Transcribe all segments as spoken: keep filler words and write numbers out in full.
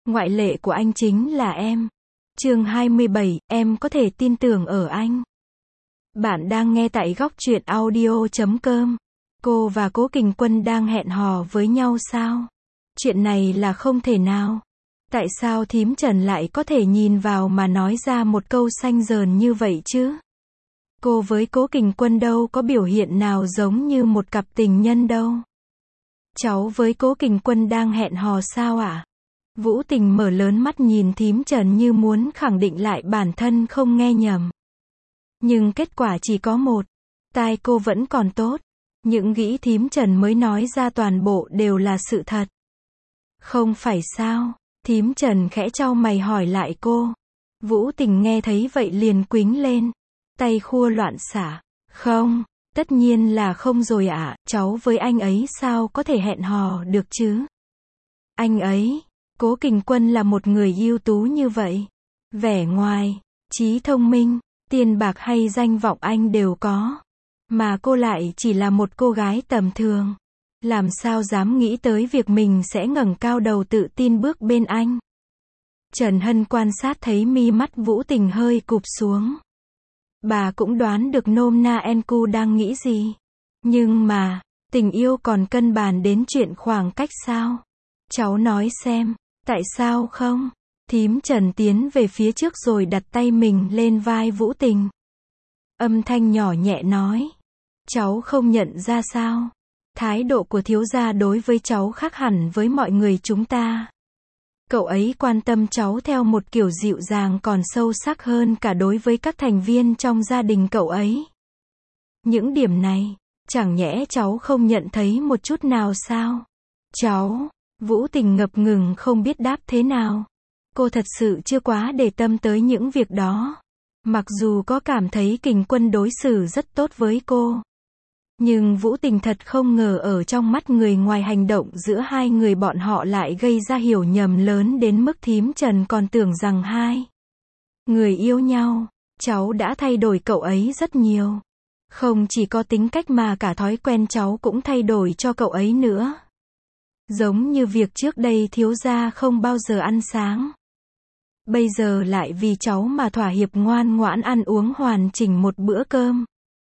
Ngoại lệ của anh chính là em. Chương hai mươi bảy, em có thể tin tưởng ở anh. Bạn đang nghe tại góc truyện audio chấm com. Cô và Cố Kình Quân đang hẹn hò với nhau sao? Chuyện này là không thể nào. Tại sao thím Trần lại có thể nhìn vào mà nói ra một câu xanh dờn như vậy chứ? Cô với Cố Kình Quân đâu có biểu hiện nào giống như một cặp tình nhân đâu. Cháu với Cố Kình Quân đang hẹn hò sao ạ? Vũ Tình mở lớn mắt nhìn thím Trần như muốn khẳng định lại bản thân không nghe nhầm. Nhưng kết quả chỉ có một. Tai cô vẫn còn tốt. Những nghĩ thím Trần mới nói ra toàn bộ đều là sự thật. Không phải sao? Thím Trần khẽ chau mày hỏi lại cô. Vũ Tình nghe thấy vậy liền quýnh lên. Tay khua loạn xả. Không, tất nhiên là không rồi ạ, cháu với anh ấy sao có thể hẹn hò được chứ? Anh ấy, Cố Kình Quân là một người ưu tú như vậy. Vẻ ngoài, trí thông minh, tiền bạc hay danh vọng anh đều có. Mà cô lại chỉ là một cô gái tầm thường. Làm sao dám nghĩ tới việc mình sẽ ngẩng cao đầu tự tin bước bên anh. Trần Hân quan sát thấy mi mắt Vũ Tình hơi cụp xuống. Bà cũng đoán được nôm na en cu đang nghĩ gì. Nhưng mà, tình yêu còn cân bàn đến chuyện khoảng cách sao? Cháu nói xem, tại sao không? Thím Trần tiến về phía trước rồi đặt tay mình lên vai Vũ Tình. Âm thanh nhỏ nhẹ nói. Cháu không nhận ra sao? Thái độ của thiếu gia đối với cháu khác hẳn với mọi người chúng ta. Cậu ấy quan tâm cháu theo một kiểu dịu dàng còn sâu sắc hơn cả đối với các thành viên trong gia đình cậu ấy. Những điểm này, chẳng nhẽ cháu không nhận thấy một chút nào sao? Cháu, Vũ Tình ngập ngừng không biết đáp thế nào. Cô thật sự chưa quá để tâm tới những việc đó. Mặc dù có cảm thấy Kình Quân đối xử rất tốt với cô. Nhưng Vũ Tình thật không ngờ ở trong mắt người ngoài hành động giữa hai người bọn họ lại gây ra hiểu nhầm lớn đến mức thím Trần còn tưởng rằng hai người yêu nhau. Cháu đã thay đổi cậu ấy rất nhiều. Không chỉ có tính cách mà cả thói quen cháu cũng thay đổi cho cậu ấy nữa. Giống như việc trước đây thiếu gia không bao giờ ăn sáng. Bây giờ lại vì cháu mà thỏa hiệp ngoan ngoãn ăn uống hoàn chỉnh một bữa cơm.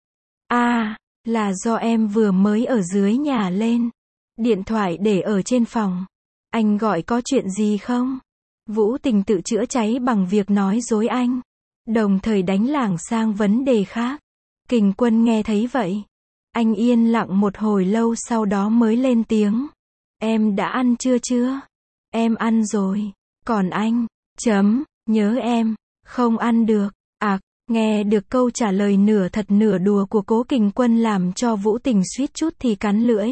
À, là do em vừa mới ở dưới nhà lên. Điện thoại để ở trên phòng. Anh gọi có chuyện gì không? Vũ Tình tự chữa cháy bằng việc nói dối anh. Đồng thời đánh lảng sang vấn đề khác. Kình Quân nghe thấy vậy. Anh yên lặng một hồi lâu sau đó mới lên tiếng. Em đã ăn chưa chưa? Em ăn rồi. Còn anh? Chấm, nhớ em. Không ăn được. À, nghe được câu trả lời nửa thật nửa đùa của Cố Kình Quân làm cho Vũ Tình suýt chút thì cắn lưỡi.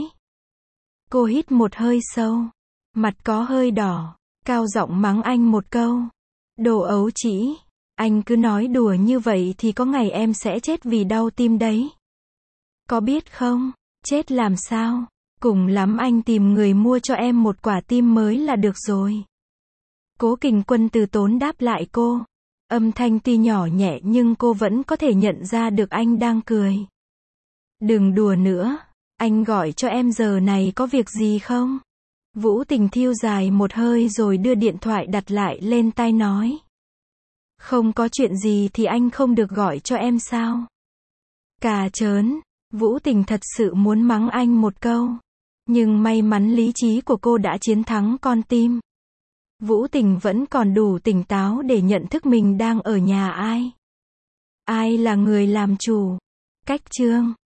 Cô hít một hơi sâu. Mặt có hơi đỏ. Cao giọng mắng anh một câu. Đồ ấu trĩ. Anh cứ nói đùa như vậy thì có ngày em sẽ chết vì đau tim đấy. Có biết không? Chết làm sao? Cùng lắm anh tìm người mua cho em một quả tim mới là được rồi. Cố Kình Quân từ tốn đáp lại cô. Âm thanh tuy nhỏ nhẹ nhưng cô vẫn có thể nhận ra được anh đang cười. Đừng đùa nữa. Anh gọi cho em giờ này có việc gì không? Vũ Tình thiêu dài một hơi rồi đưa điện thoại đặt lại lên tai nói. Không có chuyện gì thì anh không được gọi cho em sao? Cà chớn. Vũ Tình thật sự muốn mắng anh một câu. Nhưng may mắn lý trí của cô đã chiến thắng con tim. Vũ Tình vẫn còn đủ tỉnh táo để nhận thức mình đang ở nhà ai. Ai là người làm chủ. Cách chương